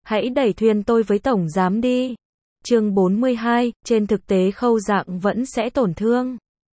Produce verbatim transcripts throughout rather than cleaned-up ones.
Hãy đẩy thuyền tôi với tổng giám đi. Chương bốn mươi hai, trên thực tế Khâu Dạng vẫn sẽ tổn thương.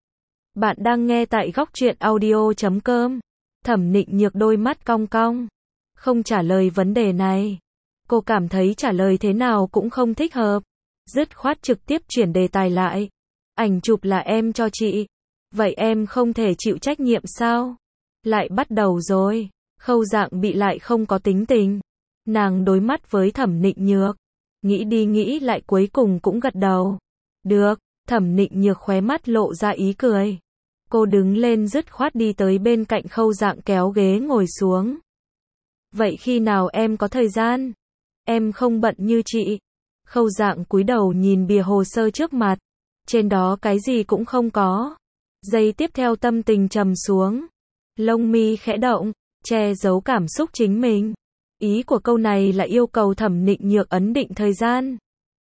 Bạn đang nghe tại góc truyện audio chấm com. Thẩm Nịnh Nhược đôi mắt cong cong, không trả lời vấn đề này. Cô cảm thấy trả lời thế nào cũng không thích hợp, dứt khoát trực tiếp chuyển đề tài lại. Ảnh chụp là em cho chị, vậy em không thể chịu trách nhiệm sao? Lại bắt đầu rồi. Khâu Dạng bị lại không có tính tình. Nàng đối mắt với Thẩm Nịnh Nhược, nghĩ đi nghĩ lại cuối cùng cũng gật đầu. Được. Thẩm Nịnh Nhược khóe mắt lộ ra ý cười. Cô đứng lên dứt khoát đi tới bên cạnh Khâu Dạng kéo ghế ngồi xuống. Vậy khi nào em có thời gian? Em không bận như chị. Khâu Dạng cúi đầu nhìn bìa hồ sơ trước mặt. Trên đó cái gì cũng không có. Giây tiếp theo tâm tình trầm xuống. Lông mi khẽ động, che giấu cảm xúc chính mình. Ý của câu này là yêu cầu Thẩm Nịnh Nhược ấn định thời gian.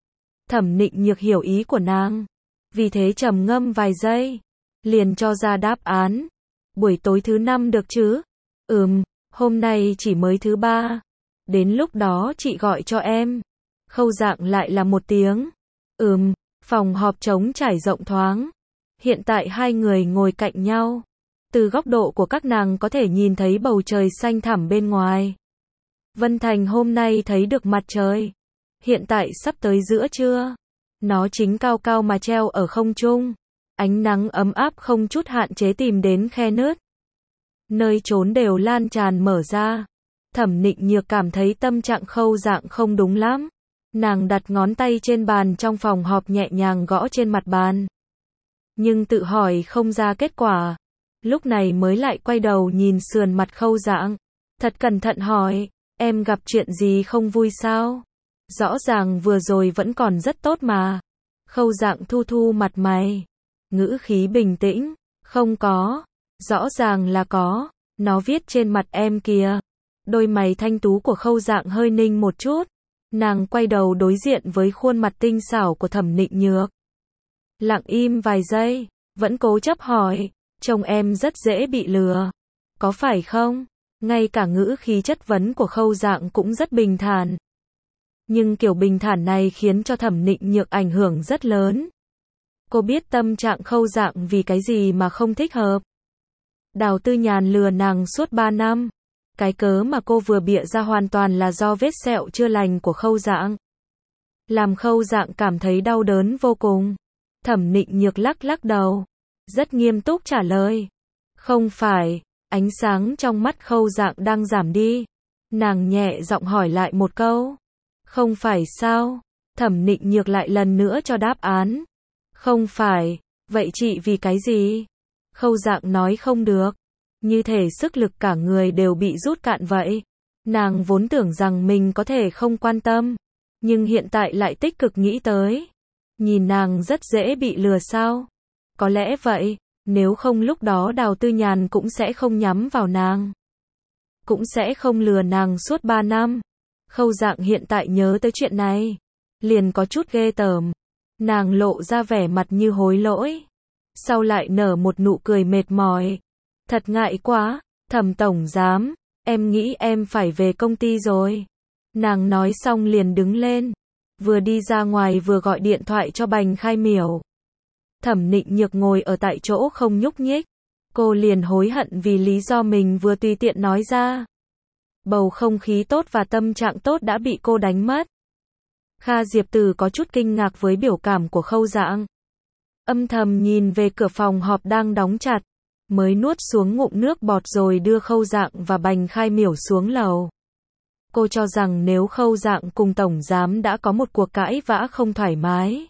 Thẩm Nịnh Nhược hiểu ý của nàng, vì thế trầm ngâm vài giây, liền cho ra đáp án. Buổi tối thứ năm được chứ? Ừm, hôm nay chỉ mới thứ ba. Đến lúc đó chị gọi cho em. Khâu Dạng lại là một tiếng. Ừm, phòng họp trống trải rộng thoáng. Hiện tại hai người ngồi cạnh nhau. Từ góc độ của các nàng có thể nhìn thấy bầu trời xanh thẳm bên ngoài. Vân Thành hôm nay thấy được mặt trời. Hiện tại sắp tới giữa trưa. Nó chính cao cao mà treo ở không trung. Ánh nắng ấm áp không chút hạn chế tìm đến khe nứt. Nơi trốn đều lan tràn mở ra. Thẩm Nịnh Nhược cảm thấy tâm trạng Khâu Dạng không đúng lắm. Nàng đặt ngón tay trên bàn trong phòng họp nhẹ nhàng gõ trên mặt bàn. Nhưng tự hỏi không ra kết quả. Lúc này mới lại quay đầu nhìn sườn mặt Khâu Dạng. Thật cẩn thận hỏi, em gặp chuyện gì không vui sao? Rõ ràng vừa rồi vẫn còn rất tốt mà. Khâu Dạng thu thu mặt mày, ngữ khí bình tĩnh, không có. Rõ ràng là có, nó viết trên mặt em kìa. Đôi mày thanh tú của Khâu Dạng hơi ninh một chút. Nàng quay đầu đối diện với khuôn mặt tinh xảo của Thẩm Nịnh Nhược. Lặng im vài giây, vẫn cố chấp hỏi, trông em rất dễ bị lừa, có phải không? Ngay cả ngữ khí chất vấn của Khâu Dạng cũng rất bình thản. Nhưng kiểu bình thản này khiến cho Thẩm Nịnh Nhược ảnh hưởng rất lớn. Cô biết tâm trạng Khâu Dạng vì cái gì mà không thích hợp. Đào Tư Nhàn lừa nàng suốt ba năm. Cái cớ mà cô vừa bịa ra hoàn toàn là do vết sẹo chưa lành của Khâu Dạng. Làm Khâu Dạng cảm thấy đau đớn vô cùng. Thẩm Nịnh Nhược lắc lắc đầu, rất nghiêm túc trả lời. Không phải. Ánh sáng trong mắt Khâu Dạng đang giảm đi. Nàng nhẹ giọng hỏi lại một câu. Không phải sao? Thẩm Nịnh Nhược lại lần nữa cho đáp án. Không phải. Vậy chị vì cái gì? Khâu Dạng nói không được. Như thể sức lực cả người đều bị rút cạn vậy. Nàng vốn tưởng rằng mình có thể không quan tâm. Nhưng hiện tại lại tích cực nghĩ tới. Nhìn nàng rất dễ bị lừa sao? Có lẽ vậy. Nếu không lúc đó Đào Tư Nhàn cũng sẽ không nhắm vào nàng. Cũng sẽ không lừa nàng suốt ba năm. Khâu Dạng hiện tại nhớ tới chuyện này. Liền có chút ghê tởm. Nàng lộ ra vẻ mặt như hối lỗi. Sau lại nở một nụ cười mệt mỏi. Thật ngại quá, Thẩm tổng giám, em nghĩ em phải về công ty rồi. Nàng nói xong liền đứng lên. Vừa đi ra ngoài vừa gọi điện thoại cho Bành Khai Miểu. Thẩm Nịnh Nhược ngồi ở tại chỗ không nhúc nhích. Cô liền hối hận vì lý do mình vừa tùy tiện nói ra. Bầu không khí tốt và tâm trạng tốt đã bị cô đánh mất. Kha Diệp Từ có chút kinh ngạc với biểu cảm của Khâu Dạng. Âm thầm nhìn về cửa phòng họp đang đóng chặt. Mới nuốt xuống ngụm nước bọt rồi đưa Khâu Dạng và Bành Khai Miểu xuống lầu. Cô cho rằng nếu Khâu Dạng cùng tổng giám đã có một cuộc cãi vã không thoải mái.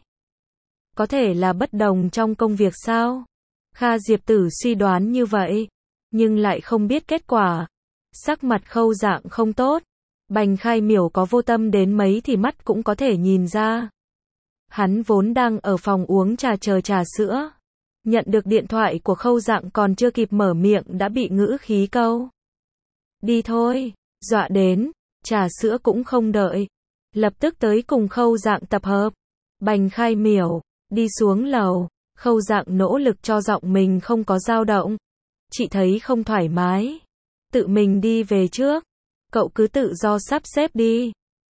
Có thể là bất đồng trong công việc sao? Kha Diệp Tử suy đoán như vậy, nhưng lại không biết kết quả. Sắc mặt Khâu Dạng không tốt. Bành Khai Miểu có vô tâm đến mấy thì mắt cũng có thể nhìn ra. Hắn vốn đang ở phòng uống trà chờ trà sữa. Nhận được điện thoại của Khâu Dạng còn chưa kịp mở miệng đã bị ngữ khí câu. Đi thôi, dọa đến, trà sữa cũng không đợi. Lập tức tới cùng Khâu Dạng tập hợp. Bành Khai Miểu, đi xuống lầu. Khâu Dạng nỗ lực cho giọng mình không có dao động. Chị thấy không thoải mái. Tự mình đi về trước. Cậu cứ tự do sắp xếp đi.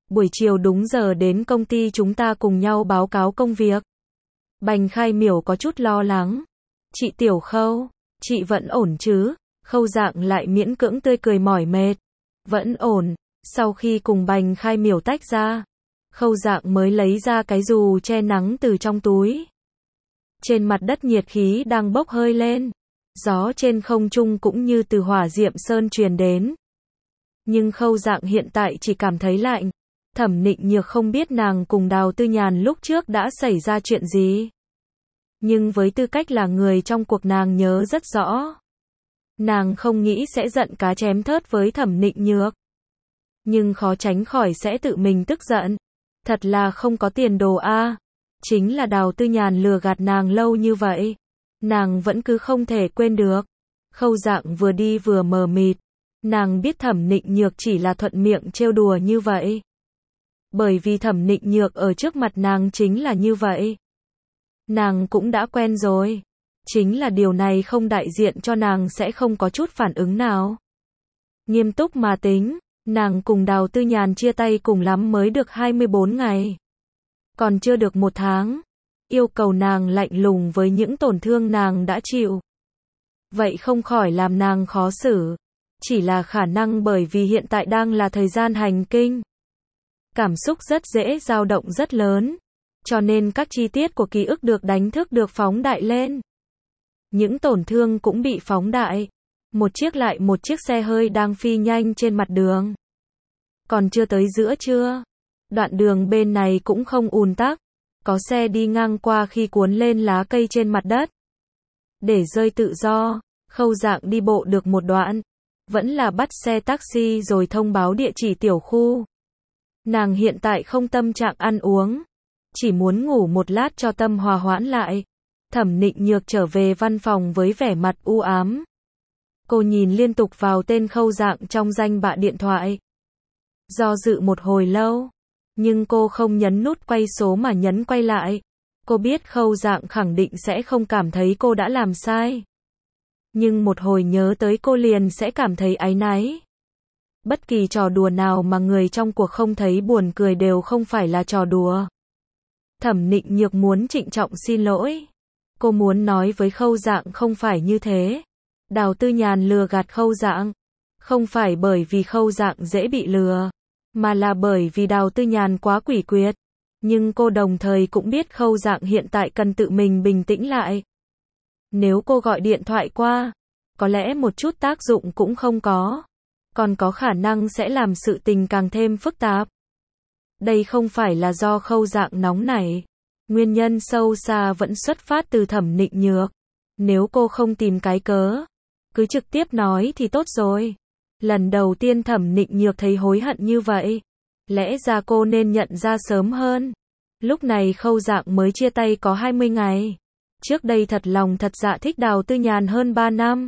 Buổi chiều đúng giờ đến công ty chúng ta cùng nhau báo cáo công việc. Bành Khai Miểu có chút lo lắng. Chị Tiểu Khâu, chị vẫn ổn chứ? Khâu Dạng lại miễn cưỡng tươi cười mỏi mệt. Vẫn ổn. Sau khi cùng Bành Khai Miểu tách ra, Khâu Dạng mới lấy ra cái dù che nắng từ trong túi. Trên mặt đất nhiệt khí đang bốc hơi lên. Gió trên không trung cũng như từ hỏa diệm sơn truyền đến. Nhưng Khâu Dạng hiện tại chỉ cảm thấy lạnh. Thẩm Nịnh Nhược không biết nàng cùng Đào Tư Nhàn lúc trước đã xảy ra chuyện gì. Nhưng với tư cách là người trong cuộc nàng nhớ rất rõ. Nàng không nghĩ sẽ giận cá chém thớt với Thẩm Nịnh Nhược. Nhưng khó tránh khỏi sẽ tự mình tức giận. Thật là không có tiền đồ a. Chính là Đào Tư Nhàn lừa gạt nàng lâu như vậy. Nàng vẫn cứ không thể quên được. Khâu Dạng vừa đi vừa mờ mịt. Nàng biết Thẩm Nịnh Nhược chỉ là thuận miệng trêu đùa như vậy. Bởi vì Thẩm Nịnh Nhược ở trước mặt nàng chính là như vậy. Nàng cũng đã quen rồi. Chính là điều này không đại diện cho nàng sẽ không có chút phản ứng nào. Nghiêm túc mà tính, nàng cùng Đào Tư Nhàn chia tay cùng lắm mới được hai mươi bốn ngày. Còn chưa được một tháng. Yêu cầu nàng lạnh lùng với những tổn thương nàng đã chịu. Vậy không khỏi làm nàng khó xử. Chỉ là khả năng bởi vì hiện tại đang là thời gian hành kinh. Cảm xúc rất dễ dao động rất lớn. Cho nên các chi tiết của ký ức được đánh thức được phóng đại lên. Những tổn thương cũng bị phóng đại. Một chiếc lại một chiếc xe hơi đang phi nhanh trên mặt đường. Còn chưa tới giữa trưa. Đoạn đường bên này cũng không ùn tắc. Có xe đi ngang qua khi cuốn lên lá cây trên mặt đất. Để rơi tự do. Khâu Dạng đi bộ được một đoạn. Vẫn là bắt xe taxi rồi thông báo địa chỉ tiểu khu. Nàng hiện tại không tâm trạng ăn uống. Chỉ muốn ngủ một lát cho tâm hòa hoãn lại. Thẩm Nịnh Nhược trở về văn phòng với vẻ mặt u ám. Cô nhìn liên tục vào tên Khâu Dạng trong danh bạ điện thoại. Do dự một hồi lâu. Nhưng cô không nhấn nút quay số mà nhấn quay lại. Cô biết Khâu Dạng khẳng định sẽ không cảm thấy cô đã làm sai. Nhưng một hồi nhớ tới cô liền sẽ cảm thấy áy náy. Bất kỳ trò đùa nào mà người trong cuộc không thấy buồn cười đều không phải là trò đùa. Thẩm Nịnh Nhược muốn trịnh trọng xin lỗi. Cô muốn nói với Khâu Dạng không phải như thế. Đào Tư Nhàn lừa gạt Khâu Dạng. Không phải bởi vì Khâu Dạng dễ bị lừa. Mà là bởi vì Đào Tư Nhàn quá quỷ quyệt. Nhưng cô đồng thời cũng biết Khâu Dạng hiện tại cần tự mình bình tĩnh lại. Nếu cô gọi điện thoại qua, có lẽ một chút tác dụng cũng không có. Còn có khả năng sẽ làm sự tình càng thêm phức tạp. Đây không phải là do Khâu Dạng nóng nảy. Nguyên nhân sâu xa vẫn xuất phát từ Thẩm Nịnh Nhược. Nếu cô không tìm cái cớ, cứ trực tiếp nói thì tốt rồi. Lần đầu tiên Thẩm Nịnh Nhược thấy hối hận như vậy. Lẽ ra cô nên nhận ra sớm hơn. Lúc này Khâu Dạng mới chia tay có hai mươi ngày. Trước đây thật lòng thật dạ thích Đào Tư Nhàn hơn ba năm.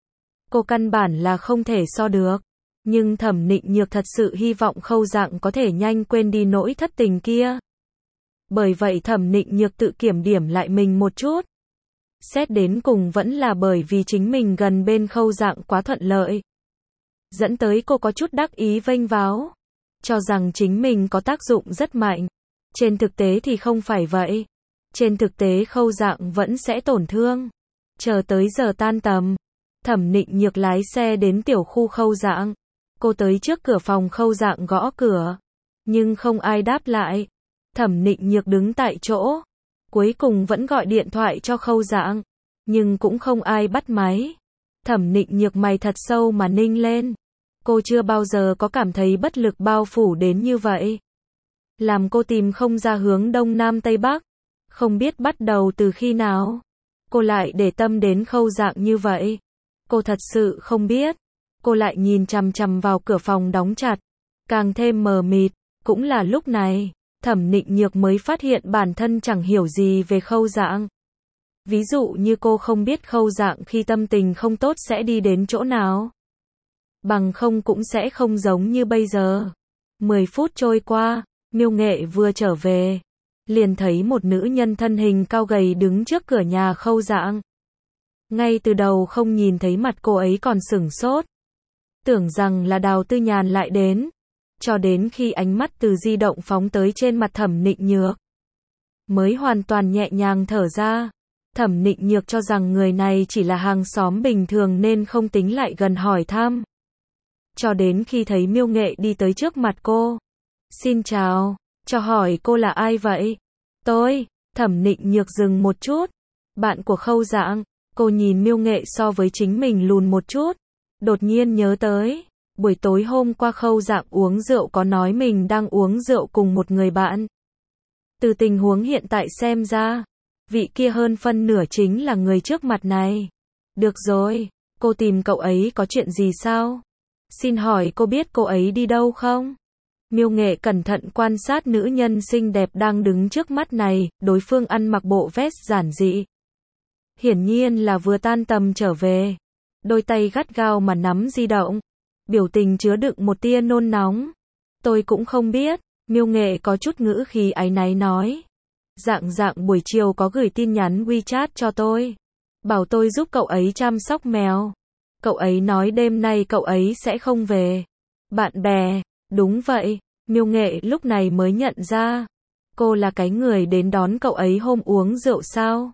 Cô căn bản là không thể so được. Nhưng Thẩm Nịnh Nhược thật sự hy vọng Khâu Dạng có thể nhanh quên đi nỗi thất tình kia. Bởi vậy Thẩm Nịnh Nhược tự kiểm điểm lại mình một chút. Xét đến cùng vẫn là bởi vì chính mình gần bên Khâu Dạng quá thuận lợi. Dẫn tới cô có chút đắc ý vênh váo. Cho rằng chính mình có tác dụng rất mạnh. Trên thực tế thì không phải vậy. Trên thực tế Khâu Dạng vẫn sẽ tổn thương. Chờ tới giờ tan tầm. Thẩm Nịnh Nhược lái xe đến tiểu khu Khâu Dạng. Cô tới trước cửa phòng Khâu Dạng gõ cửa. Nhưng không ai đáp lại. Thẩm Nịnh Nhược đứng tại chỗ. Cuối cùng vẫn gọi điện thoại cho Khâu Dạng. Nhưng cũng không ai bắt máy. Thẩm Nịnh Nhược mày thật sâu mà ninh lên. Cô chưa bao giờ có cảm thấy bất lực bao phủ đến như vậy. Làm cô tìm không ra hướng đông nam tây bắc. Không biết bắt đầu từ khi nào. Cô lại để tâm đến Khâu Dạng như vậy. Cô thật sự không biết. Cô lại nhìn chằm chằm vào cửa phòng đóng chặt. Càng thêm mờ mịt. Cũng là lúc này, Thẩm Nịnh Nhược mới phát hiện bản thân chẳng hiểu gì về Khâu Dạng. Ví dụ như cô không biết Khâu Dạng khi tâm tình không tốt sẽ đi đến chỗ nào. Bằng không cũng sẽ không giống như bây giờ. mười phút trôi qua, Miêu Nghệ vừa trở về. Liền thấy một nữ nhân thân hình cao gầy đứng trước cửa nhà Khâu Dạng. Ngay từ đầu không nhìn thấy mặt cô ấy còn sửng sốt. Tưởng rằng là Đào Tư Nhàn lại đến. cho đến khi ánh mắt từ di động phóng tới trên mặt Thẩm Nịnh Nhược. Mới hoàn toàn nhẹ nhàng thở ra. Thẩm Nịnh Nhược cho rằng người này chỉ là hàng xóm bình thường nên không tính lại gần hỏi thăm. Cho đến khi thấy Miêu Nghệ đi tới trước mặt cô. Xin chào, cho hỏi cô là ai vậy? Tôi, Thẩm Nịnh Nhược dừng một chút. Bạn của Khâu Dạng. Cô nhìn Miêu Nghệ so với chính mình lùn một chút. Đột nhiên nhớ tới. Buổi tối hôm qua Khâu Dạng uống rượu có nói mình đang uống rượu cùng một người bạn. Từ tình huống hiện tại xem ra, vị kia hơn phân nửa chính là người trước mặt này. Được rồi, cô tìm cậu ấy có chuyện gì sao? Xin hỏi cô biết cô ấy đi đâu không? Miêu Nghệ cẩn thận quan sát nữ nhân xinh đẹp đang đứng trước mắt này, đối phương ăn mặc bộ vest giản dị. Hiển nhiên là vừa tan tầm trở về. Đôi tay gắt gao mà nắm di động. Biểu tình chứa đựng một tia nôn nóng. Tôi cũng không biết. Miêu Nghệ có chút ngữ khí áy náy nói. Dạng Dạng buổi chiều có gửi tin nhắn WeChat cho tôi. Bảo tôi giúp cậu ấy chăm sóc mèo. Cậu ấy nói đêm nay cậu ấy sẽ không về. Bạn bè, đúng vậy. Miêu Nghệ lúc này mới nhận ra. Cô là cái người đến đón cậu ấy hôm uống rượu sao?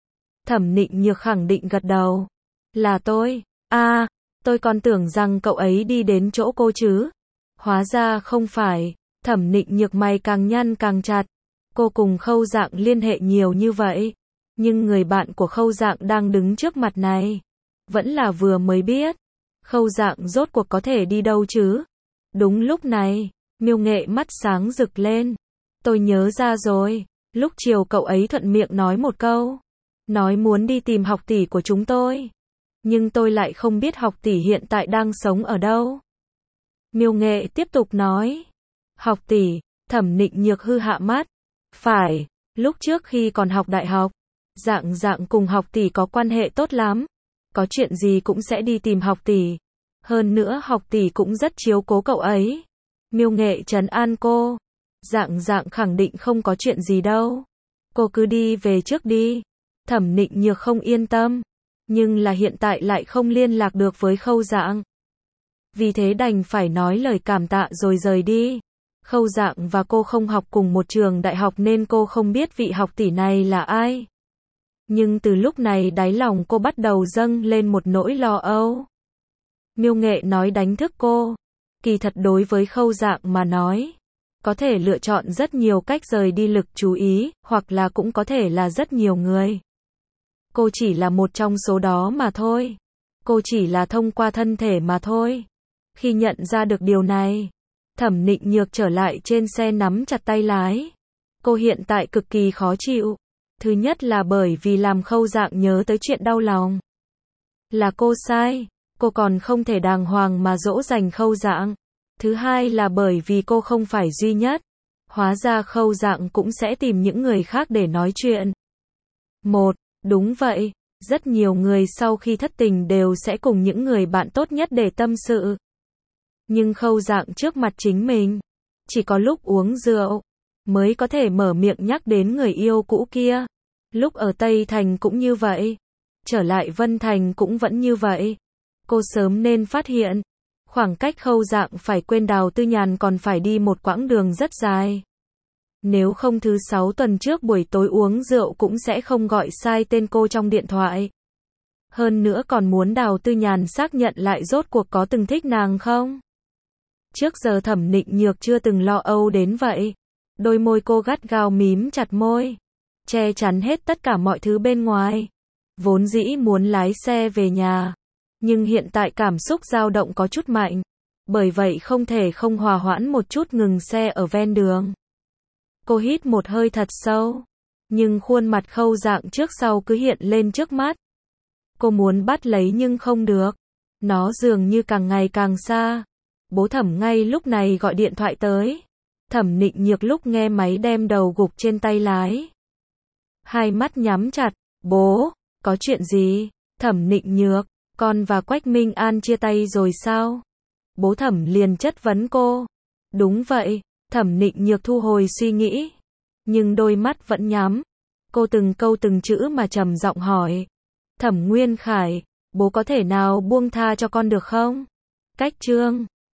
Thẩm Nịnh Nhược khẳng định gật đầu. Là tôi. À, tôi còn tưởng rằng cậu ấy đi đến chỗ cô chứ. Hóa ra không phải. Thẩm Nịnh Nhược mày càng nhăn càng chặt. Cô cùng Khâu Dạng liên hệ nhiều như vậy. Nhưng người bạn của Khâu Dạng đang đứng trước mặt này. Vẫn là vừa mới biết. Khâu Dạng rốt cuộc có thể đi đâu chứ? Đúng lúc này, Miêu Nghệ mắt sáng rực lên. Tôi nhớ ra rồi. Lúc chiều cậu ấy thuận miệng nói một câu. Nói muốn đi tìm học tỷ của chúng tôi. Nhưng tôi lại không biết học tỷ hiện tại đang sống ở đâu. Miêu Nghệ tiếp tục nói. Học tỷ, Thẩm Nịnh Nhược hư hạ mắt. Phải, lúc trước khi còn học đại học, Dạng Dạng cùng học tỷ có quan hệ tốt lắm. Có chuyện gì cũng sẽ đi tìm học tỷ. Hơn nữa học tỷ cũng rất chiếu cố cậu ấy. Miêu Nghệ trấn an cô. Dạng Dạng khẳng định không có chuyện gì đâu. Cô cứ đi về trước đi. Thẩm Nịnh Nhược không yên tâm. Nhưng là hiện tại lại không liên lạc được với Khâu Dạng. Vì thế đành phải nói lời cảm tạ rồi rời đi. Khâu Dạng và cô không học cùng một trường đại học nên cô không biết vị học tỷ này là ai. Nhưng từ lúc này đáy lòng cô bắt đầu dâng lên một nỗi lo âu. Miêu Nghệ nói đánh thức cô. Kỳ thật đối với Khâu Dạng mà nói, có thể lựa chọn rất nhiều cách rời đi lực chú ý, hoặc là cũng có thể là rất nhiều người. Cô chỉ là một trong số đó mà thôi. Cô chỉ là thông qua thân thể mà thôi. Khi nhận ra được điều này, Thẩm Nịnh Nhược trở lại trên xe nắm chặt tay lái. Cô hiện tại cực kỳ khó chịu. Thứ nhất là bởi vì làm Khâu Dạng nhớ tới chuyện đau lòng. Là cô sai. Cô còn không thể đàng hoàng mà dỗ dành Khâu Dạng. Thứ hai là bởi vì cô không phải duy nhất. Hóa ra Khâu Dạng cũng sẽ tìm những người khác để nói chuyện. Một, đúng vậy. Rất nhiều người sau khi thất tình đều sẽ cùng những người bạn tốt nhất để tâm sự. Nhưng Khâu Dạng trước mặt chính mình, chỉ có lúc uống rượu, mới có thể mở miệng nhắc đến người yêu cũ kia. Lúc ở Tây Thành cũng như vậy. Trở lại Vân Thành cũng vẫn như vậy. Cô sớm nên phát hiện. Khoảng cách Khâu Dạng phải quên Đào Tư Nhàn còn phải đi một quãng đường rất dài. Nếu không thứ sáu tuần trước buổi tối uống rượu cũng sẽ không gọi sai tên cô trong điện thoại. Hơn nữa còn muốn Đào Tư Nhàn xác nhận lại rốt cuộc có từng thích nàng không. Trước giờ Thẩm Nịnh Nhược chưa từng lo âu đến vậy. Đôi môi cô gắt gao mím chặt môi, che chắn hết tất cả mọi thứ bên ngoài. Vốn dĩ muốn lái xe về nhà, nhưng hiện tại cảm xúc dao động có chút mạnh. Bởi vậy không thể không hòa hoãn một chút ngừng xe ở ven đường. Cô hít một hơi thật sâu, nhưng khuôn mặt Khâu Dạng trước sau cứ hiện lên trước mắt. Cô muốn bắt lấy nhưng không được. Nó dường như càng ngày càng xa. Bố Thẩm ngay lúc này gọi điện thoại tới. Thẩm Nịnh Nhược lúc nghe máy đem đầu gục trên tay lái. Hai mắt nhắm chặt. Bố, có chuyện gì? Thẩm Nịnh Nhược, con và Quách Minh An chia tay rồi sao? Bố Thẩm liền chất vấn cô. Đúng vậy. Thẩm Nịnh Nhược thu hồi suy nghĩ. Nhưng đôi mắt vẫn nhắm. Cô từng câu từng chữ mà trầm giọng hỏi. Thẩm Nguyên Khải, bố có thể nào buông tha cho con được không? Cách chương